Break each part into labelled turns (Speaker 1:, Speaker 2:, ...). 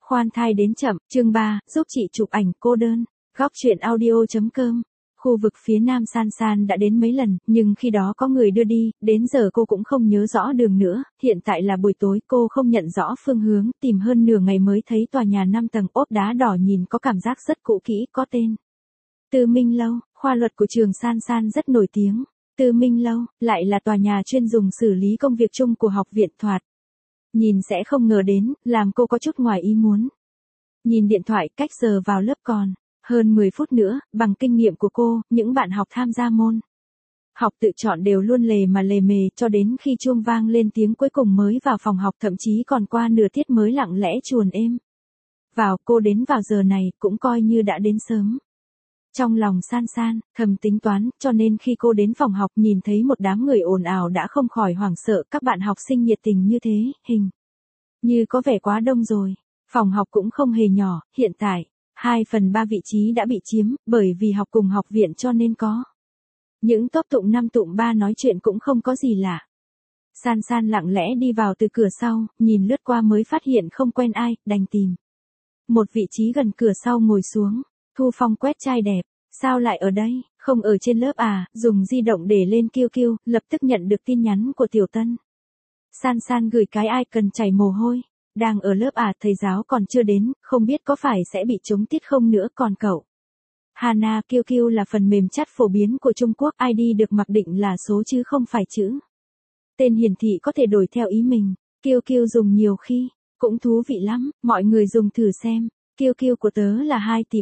Speaker 1: Khoan thai đến chậm, chương 3, giúp chị chụp ảnh cô đơn. Góc truyện audio.com. Khu vực phía nam San San đã đến mấy lần, nhưng khi đó có người đưa đi, đến giờ cô cũng không nhớ rõ đường nữa, hiện tại là buổi tối, cô không nhận rõ phương hướng, tìm hơn nửa ngày mới thấy tòa nhà 5 tầng ốp đá đỏ nhìn có cảm giác rất cũ kỹ, có tên Tư Minh Lâu, khoa luật của trường San San rất nổi tiếng. Tư Minh Lâu, lại là tòa nhà chuyên dùng xử lý công việc chung của học viện Thoạt. Nhìn sẽ không ngờ đến, làm cô có chút ngoài ý muốn. Nhìn điện thoại, cách giờ vào lớp còn hơn 10 phút nữa, bằng kinh nghiệm của cô, những bạn học tham gia môn học tự chọn đều luôn lề mề cho đến khi chuông vang lên tiếng cuối cùng mới vào phòng học, thậm chí còn qua nửa tiết mới lặng lẽ chuồn êm vào. Cô đến vào giờ này cũng coi như đã đến sớm. Trong lòng San San thầm tính toán, cho nên khi cô đến phòng học nhìn thấy một đám người ồn ào đã không khỏi hoảng sợ. Các bạn học sinh nhiệt tình như thế, hình như có vẻ quá đông rồi. Phòng học cũng không hề nhỏ, hiện tại 2/3 vị trí đã bị chiếm, bởi vì học cùng học viện cho nên có những top tụng 5 tụng 3 nói chuyện cũng không có gì lạ. San San lặng lẽ đi vào từ cửa sau, nhìn lướt qua mới phát hiện không quen ai, đành tìm một vị trí gần cửa sau ngồi xuống. Thu Phong quét chai đẹp, sao lại ở đây, không ở trên lớp à? Dùng di động để lên QQ, lập tức nhận được tin nhắn của Tiểu Tân. San San gửi cái ai cần chảy mồ hôi, đang ở lớp à, thầy giáo còn chưa đến, không biết có phải sẽ bị trống tiết không nữa. Còn cậu Hana, QQ là phần mềm chat phổ biến của Trung Quốc, ID được mặc định là số chứ không phải chữ. Tên hiển thị có thể đổi theo ý mình. QQ dùng nhiều khi cũng thú vị lắm, mọi người dùng thử xem. QQ của tớ là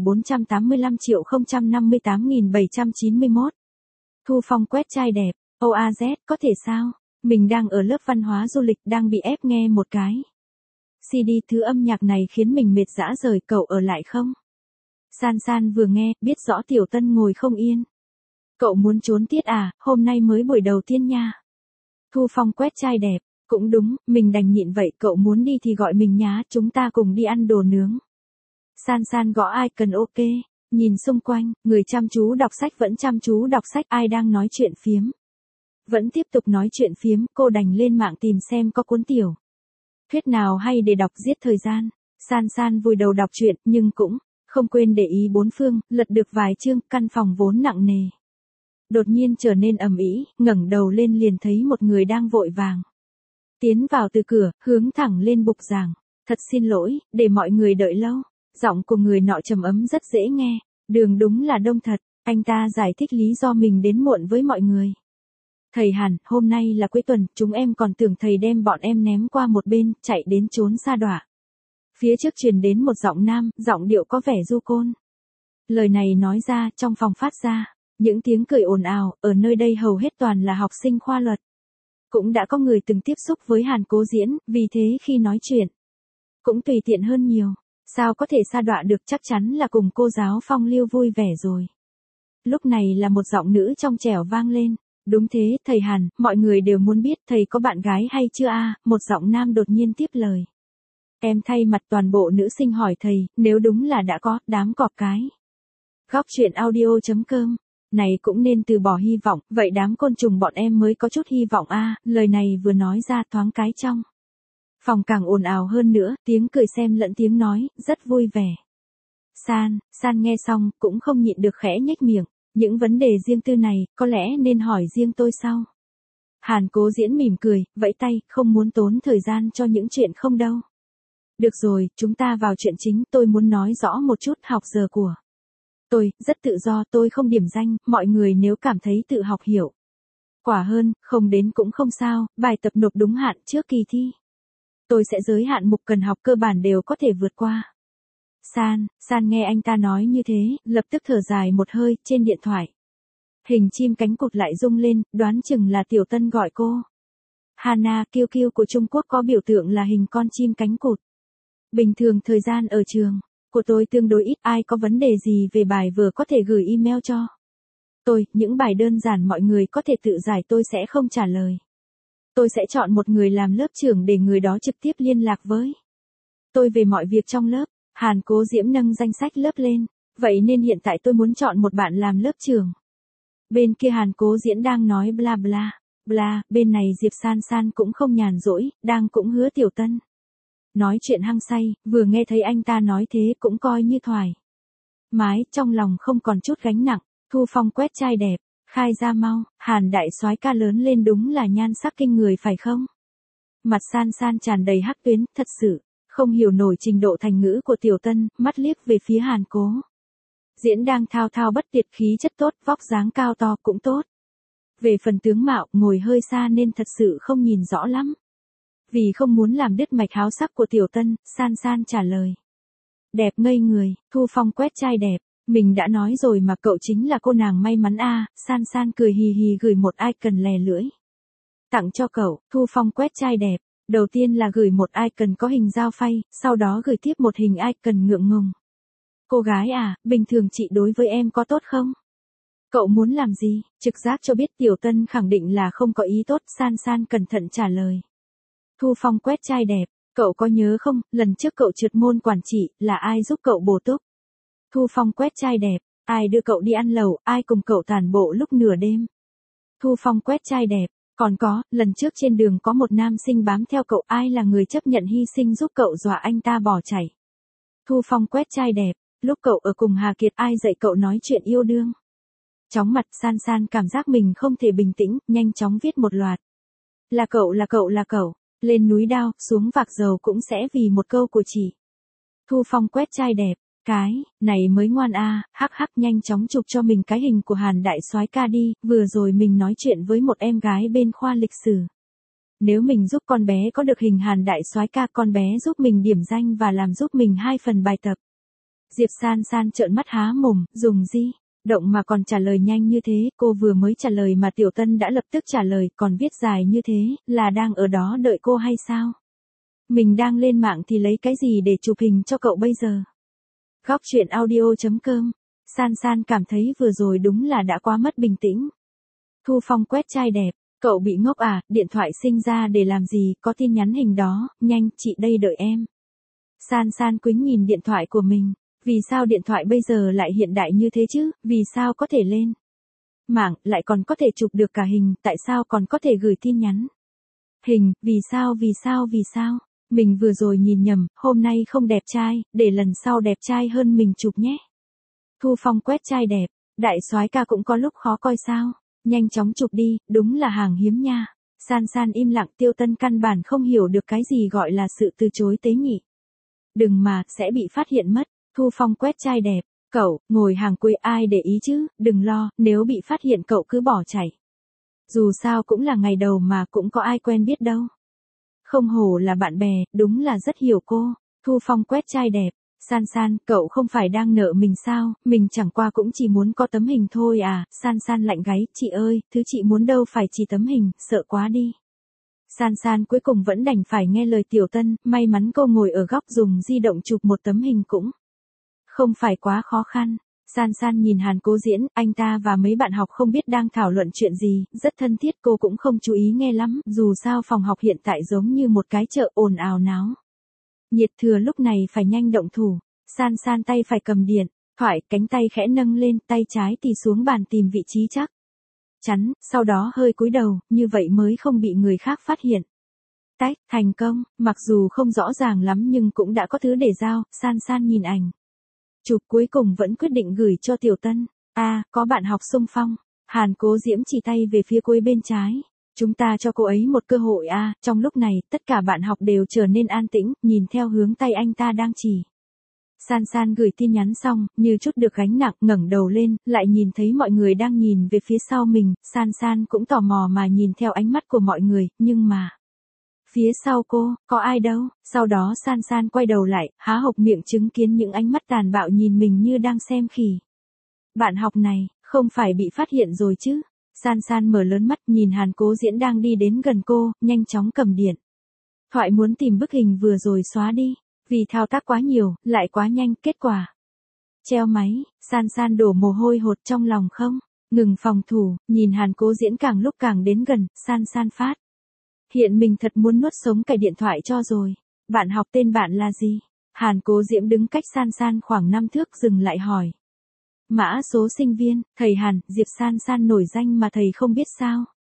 Speaker 1: 2.485.058.791. Thu Phong quét chai đẹp, OAZ, có thể sao? Mình đang ở lớp văn hóa du lịch, đang bị ép nghe một cái CD thứ âm nhạc này khiến mình mệt dã rời, cậu ở lại không? San San vừa nghe, biết rõ Tiểu Tân ngồi không yên. Cậu muốn trốn tiết à, hôm nay mới buổi đầu tiên nha. Thu Phong quét chai đẹp, cũng đúng, mình đành nhịn vậy, cậu muốn đi thì gọi mình nhá, chúng ta cùng đi ăn đồ nướng. San San gõ ai cần ok, nhìn xung quanh, người chăm chú đọc sách vẫn chăm chú đọc sách, ai đang nói chuyện phiếm vẫn tiếp tục nói chuyện phiếm, cô đành lên mạng tìm xem có cuốn tiểu thuyết nào hay để đọc giết thời gian. San San vùi đầu đọc truyện, nhưng cũng không quên để ý bốn phương, lật được vài chương, căn phòng vốn nặng nề đột nhiên trở nên ầm ĩ, ngẩng đầu lên liền thấy một người đang vội vàng tiến vào từ cửa, hướng thẳng lên bục giảng. Thật xin lỗi, để mọi người đợi lâu. Giọng của người nọ trầm ấm rất dễ nghe. Đường đúng là đông thật. Anh ta giải thích lý do mình đến muộn với mọi người. Thầy Hàn, hôm nay là cuối tuần, chúng em còn tưởng thầy đem bọn em ném qua một bên, chạy đến trốn xa đọa. Phía trước truyền đến một giọng nam, giọng điệu có vẻ du côn. Lời này nói ra, trong phòng phát ra những tiếng cười ồn ào, ở nơi đây hầu hết toàn là học sinh khoa luật. Cũng đã có người từng tiếp xúc với Hàn Cố Diễn, vì thế khi nói chuyện cũng tùy tiện hơn nhiều. Sao có thể sa đọa được, chắc chắn là cùng cô giáo phong lưu vui vẻ rồi. Lúc này là một giọng nữ trong trẻo vang lên. Đúng thế, thầy Hàn, mọi người đều muốn biết thầy có bạn gái hay chưa a? Một giọng nam đột nhiên tiếp lời. Em thay mặt toàn bộ nữ sinh hỏi thầy, nếu đúng là đã có, đám cọp cái. Góc truyện audio.com. Này cũng nên từ bỏ hy vọng, vậy đám côn trùng bọn em mới có chút hy vọng a. Lời này vừa nói ra thoáng cái trong phòng càng ồn ào hơn nữa, tiếng cười xem lẫn tiếng nói, rất vui vẻ. San nghe xong, cũng không nhịn được khẽ nhếch miệng. Những vấn đề riêng tư này, có lẽ nên hỏi riêng tôi sau. Hàn Cố Diễn mỉm cười, vẫy tay, không muốn tốn thời gian cho những chuyện không đâu. Được rồi, chúng ta vào chuyện chính, tôi muốn nói rõ một chút học giờ của tôi, rất tự do, tôi không điểm danh, mọi người nếu cảm thấy tự học hiệu quả hơn, không đến cũng không sao, bài tập nộp đúng hạn trước kỳ thi. Tôi sẽ giới hạn mục cần học cơ bản đều có thể vượt qua. San nghe anh ta nói như thế, lập tức thở dài một hơi, trên điện thoại. Hình chim cánh cụt lại rung lên, đoán chừng là Tiểu Tân gọi cô. Hana, QQ của Trung Quốc có biểu tượng là hình con chim cánh cụt. Bình thường thời gian ở trường của tôi tương đối ít, ai có vấn đề gì về bài vở có thể gửi email cho tôi, những bài đơn giản mọi người có thể tự giải, tôi sẽ không trả lời. Tôi sẽ chọn một người làm lớp trưởng để người đó trực tiếp liên lạc với tôi về mọi việc trong lớp. Hàn Cố Diễm nâng danh sách lớp lên. Vậy nên hiện tại tôi muốn chọn một bạn làm lớp trưởng. Bên kia Hàn Cố Diễn đang nói bla bla. Bla, bên này Diệp San San cũng không nhàn rỗi, đang cũng hứa Tiểu Tân Nói chuyện hăng say, vừa nghe thấy anh ta nói thế cũng coi như thoải mái, trong lòng không còn chút gánh nặng. Thu Phong quét trai đẹp, khai ra mau, Hàn đại soái ca lớn lên đúng là nhan sắc kinh người phải không? Mặt San San tràn đầy hắc tuyến, thật sự, không hiểu nổi trình độ thành ngữ của Tiểu Tân, mắt liếc về phía Hàn Cố. Diễn đang thao thao bất tuyệt, khí chất tốt, vóc dáng cao to cũng tốt. Về phần tướng mạo, ngồi hơi xa nên thật sự không nhìn rõ lắm. Vì không muốn làm đứt mạch háo sắc của Tiểu Tân, San San trả lời. Đẹp ngây người, Thu Phong quét trai đẹp, mình đã nói rồi mà cậu chính là cô nàng may mắn a. San San cười hì hì gửi một icon lè lưỡi. Tặng cho cậu, Thu Phong quét trai đẹp, đầu tiên là gửi một icon có hình dao phay, sau đó gửi tiếp một hình icon ngượng ngùng. Cô gái à, bình thường chị đối với em có tốt không? Cậu muốn làm gì? Trực giác cho biết Tiểu Tân khẳng định là không có ý tốt, San San cẩn thận trả lời. Thu Phong quét trai đẹp, cậu có nhớ không, lần trước cậu trượt môn quản trị, là ai giúp cậu bổ túc? Thu Phong quét trai đẹp, ai đưa cậu đi ăn lẩu, ai cùng cậu tản bộ lúc nửa đêm? Thu Phong quét trai đẹp, còn có, lần trước trên đường có một nam sinh bám theo cậu, ai là người chấp nhận hy sinh giúp cậu dọa anh ta bỏ chạy? Thu Phong quét trai đẹp, lúc cậu ở cùng Hà Kiệt ai dạy cậu nói chuyện yêu đương? Chóng mặt San San cảm giác mình không thể bình tĩnh, nhanh chóng viết một loạt. Là cậu là cậu là cậu, lên núi đao, xuống vạc dầu cũng sẽ vì một câu của chị. Thu Phong quét trai đẹp, cái này mới ngoan a. Hắc hắc, nhanh chóng chụp cho mình cái hình của Hàn đại soái ca đi, vừa rồi mình nói chuyện với một em gái bên khoa lịch sử. Nếu mình giúp con bé có được hình Hàn đại soái ca, con bé giúp mình điểm danh và làm giúp mình 2 phần bài tập. Diệp San San trợn mắt há mồm, dùng gì? Động mà còn trả lời nhanh như thế, cô vừa mới trả lời mà Tiểu Tân đã lập tức trả lời, còn viết dài như thế, là đang ở đó đợi cô hay sao? Mình đang lên mạng thì lấy cái gì để chụp hình cho cậu bây giờ? Góc truyện audio.com. San San cảm thấy vừa rồi đúng là đã quá mất bình tĩnh. Thu Phong quét trai đẹp, cậu bị ngốc à, điện thoại sinh ra để làm gì, có tin nhắn hình đó, nhanh, chị đây đợi em. San San quýnh nhìn điện thoại của mình. Vì sao điện thoại bây giờ lại hiện đại như thế chứ, vì sao có thể lên mạng, lại còn có thể chụp được cả hình, tại sao còn có thể gửi tin nhắn? Hình, vì sao? Mình vừa rồi nhìn nhầm, hôm nay không đẹp trai, để lần sau đẹp trai hơn mình chụp nhé. Thu Phong quét trai đẹp, đại soái ca cũng có lúc khó coi sao, nhanh chóng chụp đi, đúng là hàng hiếm nha. San San im lặng, Tiêu Tân căn bản không hiểu được cái gì gọi là sự từ chối tế nhị. Đừng mà, sẽ bị phát hiện mất. Thu Phong quét trai đẹp, cậu, ngồi hàng cuối ai để ý chứ, đừng lo, nếu bị phát hiện cậu cứ bỏ chạy. Dù sao cũng là ngày đầu mà cũng có ai quen biết đâu. Không hổ là bạn bè, đúng là rất hiểu cô. Thu Phong quét trai đẹp, San San, cậu không phải đang nợ mình sao, mình chẳng qua cũng chỉ muốn có tấm hình thôi à. San San lạnh gáy, chị ơi, thứ chị muốn đâu phải chỉ tấm hình, sợ quá đi. San San cuối cùng vẫn đành phải nghe lời Tiểu Tân, may mắn cô ngồi ở góc dùng di động chụp một tấm hình cũng không phải quá khó khăn. San San nhìn Hàn Cố diễn, anh ta và mấy bạn học không biết đang thảo luận chuyện gì, rất thân thiết, cô cũng không chú ý nghe lắm, dù sao phòng học hiện tại giống như một cái chợ ồn ào náo nhiệt, thừa lúc này phải nhanh động thủ. San San tay phải cầm điện thoại, cánh tay khẽ nâng lên, tay trái thì xuống bàn tìm vị trí chắc chắn, sau đó hơi cúi đầu, như vậy mới không bị người khác phát hiện. Tách, thành công, mặc dù không rõ ràng lắm nhưng cũng đã có thứ để giao. San San nhìn ảnh chụp cuối cùng vẫn quyết định gửi cho Tiểu Tân. Có bạn học xung phong. Hàn Cố Diễm chỉ tay về phía cô ấy bên trái. Chúng ta cho cô ấy một cơ hội a. Trong lúc này, tất cả bạn học đều trở nên an tĩnh, nhìn theo hướng tay anh ta đang chỉ. San San gửi tin nhắn xong, như chút được gánh nặng, ngẩng đầu lên, lại nhìn thấy mọi người đang nhìn về phía sau mình. San San cũng tò mò mà nhìn theo ánh mắt của mọi người, nhưng mà phía sau cô, có ai đâu. Sau đó San San quay đầu lại, há hộc miệng chứng kiến những ánh mắt tàn bạo nhìn mình như đang xem khỉ. Bạn học này, không phải bị phát hiện rồi chứ? San San mở lớn mắt nhìn Hàn Cố Diễn đang đi đến gần cô, nhanh chóng cầm điện thoại muốn tìm bức hình vừa rồi xóa đi. Vì thao tác quá nhiều, lại quá nhanh, kết quả treo máy. San San đổ mồ hôi hột trong lòng không ngừng phòng thủ, nhìn Hàn Cố Diễn càng lúc càng đến gần, San San phát hiện mình thật muốn nuốt sống cái điện thoại cho rồi. Bạn học tên bạn là gì? Hàn Cố Diễm đứng cách San San khoảng 5 thước dừng lại hỏi. Mã số sinh viên, thầy Hàn. Diệp San San nổi danh mà thầy không biết sao?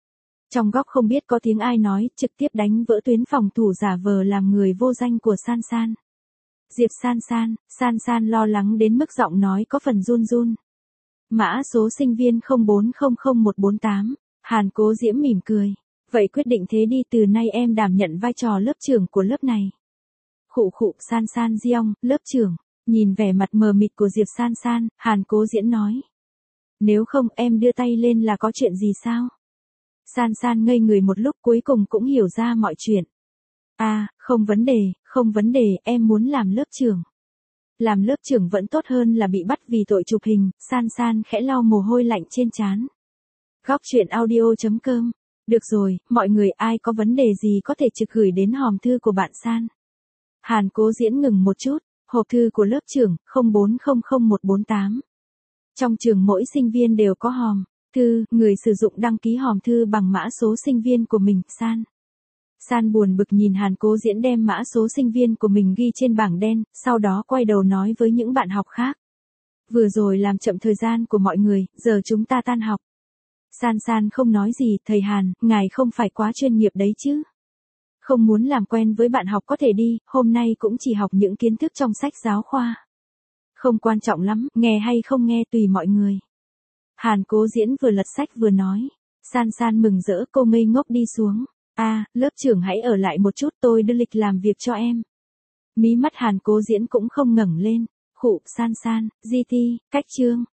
Speaker 1: Trong góc không biết có tiếng ai nói, trực tiếp đánh vỡ tuyến phòng thủ giả vờ làm người vô danh của San San. Diệp San San lo lắng đến mức giọng nói có phần run run. Mã số sinh viên 0400148, Hàn Cố Diễm mỉm cười. Vậy quyết định thế đi, từ nay em đảm nhận vai trò lớp trưởng của lớp này. Khụ San San Giong, lớp trưởng. Nhìn vẻ mặt mờ mịt của Diệp San San, Hàn Cố Diễn nói. Nếu không em đưa tay lên là có chuyện gì sao? San San ngây người một lúc cuối cùng cũng hiểu ra mọi chuyện. À, không vấn đề, em muốn làm lớp trưởng. Làm lớp trưởng vẫn tốt hơn là bị bắt vì tội chụp hình, San San khẽ lau mồ hôi lạnh trên trán. Góc truyện audio.com. Được rồi, mọi người ai có vấn đề gì có thể trực gửi đến hòm thư của bạn San. Hàn Cố Diễn ngừng một chút, hộp thư của lớp trưởng 0400148. Trong trường mỗi sinh viên đều có hòm thư, người sử dụng đăng ký hòm thư bằng mã số sinh viên của mình, San buồn bực nhìn Hàn Cố Diễn đem mã số sinh viên của mình ghi trên bảng đen, sau đó quay đầu nói với những bạn học khác. Vừa rồi làm chậm thời gian của mọi người, giờ chúng ta tan học. San không nói gì, thầy Hàn, ngài không phải quá chuyên nghiệp đấy chứ. Không muốn làm quen với bạn học có thể đi, hôm nay cũng chỉ học những kiến thức trong sách giáo khoa. Không quan trọng lắm, nghe hay không nghe tùy mọi người. Hàn Cố Diễn vừa lật sách vừa nói. San mừng rỡ, cô ngây ngốc đi xuống. À, lớp trưởng hãy ở lại một chút, tôi đưa lịch làm việc cho em. Mí mắt Hàn Cố Diễn cũng không ngẩng lên. Khụ San, GT, cách chương.